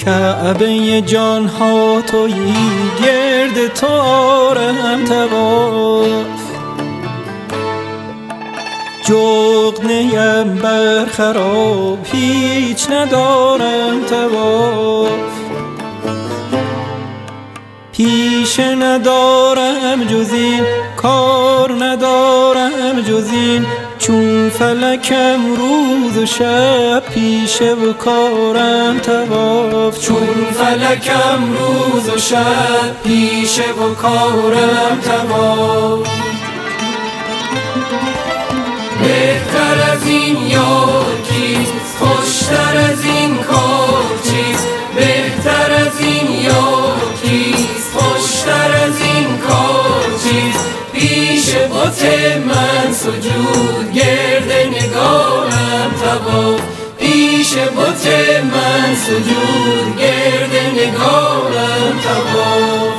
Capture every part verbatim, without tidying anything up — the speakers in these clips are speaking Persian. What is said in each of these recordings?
کعبه جان ها تویی، گرد تو آرم طواف. جغنه‌ام بر خراب، هیچ ندارم طواف. پیشه ندارم جز این، کار ندارم جز این. چون فلکم روز و شب، پیشه و کارم طواف. چون فلکم روز و شب، پیشه و کارم طواف. بهتر از این یار کیست، خوشتر از این کار چیست. بهتر از این یار کیست، خوشتر از این کار چیست. پیش بت من سجود، گرد نگارم طواف. پیش بت من سجود، گرد نگارم طواف.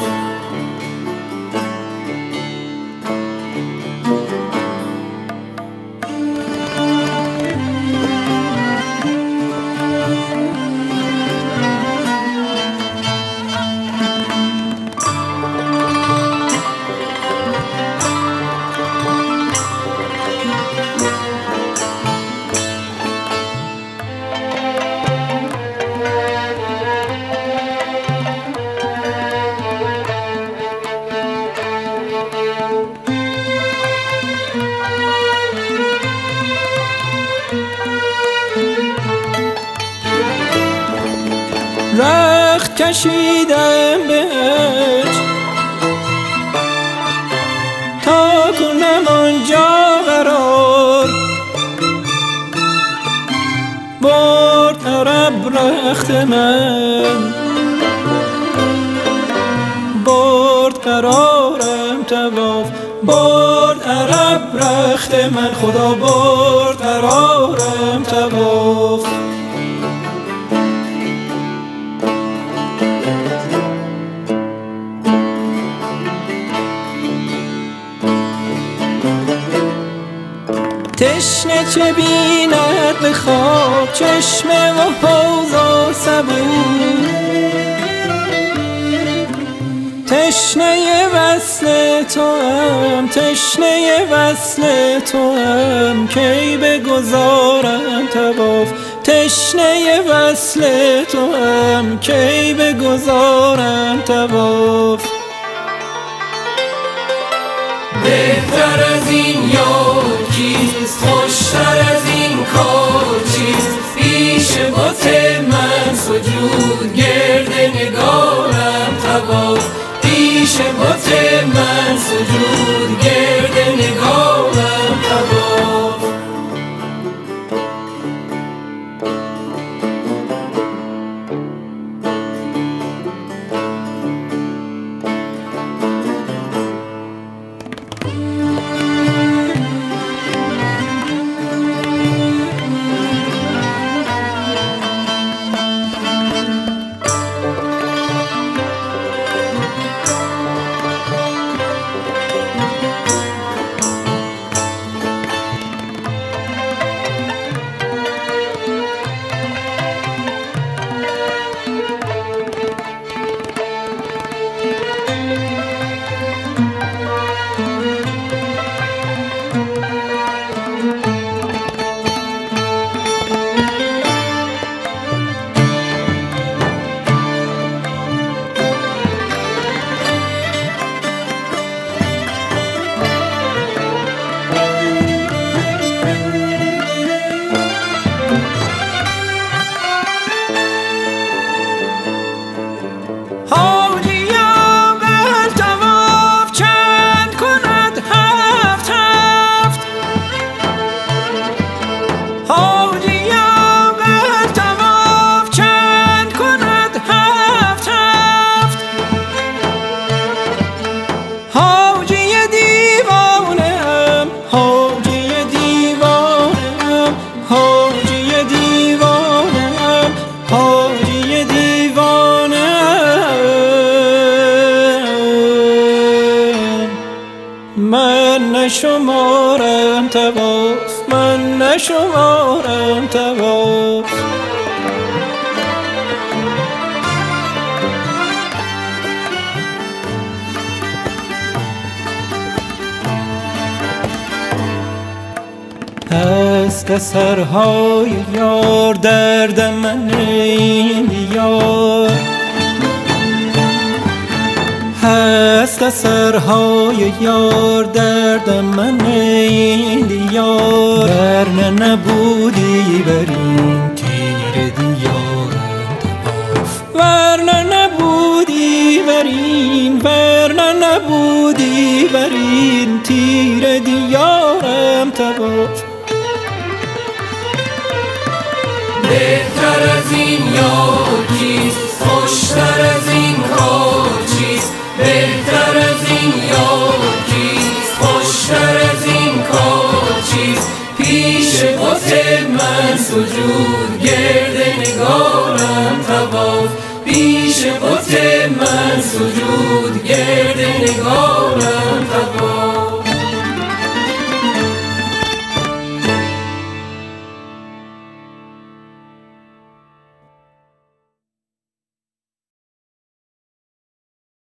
رخت کشیدم به عشق، تا کنم آنجا قرار. برد عرب رخت من، برد قرارم طواف. برد عرب رخت من، خدا برد قرارم طواف. تشنه چه بیند به خواب، چشمه و حوض و سبو. تشنه وصل تو هم، تشنه وصل تو هم، کی بگذارم طواف. تشنه وصل تو هم، کی بگذارم طواف. بهتر از این یار کیست، خوشتر از این کار چیست. پیش بت من سجود، گرد نگارم طواف. پیش بت من سجود، گرد نگارم طواف. من نشمارم طواف، من نشمارم طواف. هست سرهای یار درد من این یار، هست سرهای یار درد من این یار. ورنه نبودی بر این تیر دیارم طواف، ورنه نبودی بر این، ورنه نبودی بر این تیر دیارم طواف. بهتر از این یار کیست، خوشتر از این کار چیست؟ بهتر از این یار کیست، خوشتر از این کار چیست؟ پیش بت من سجود گرد نگارم طواف، پیش بت من سجود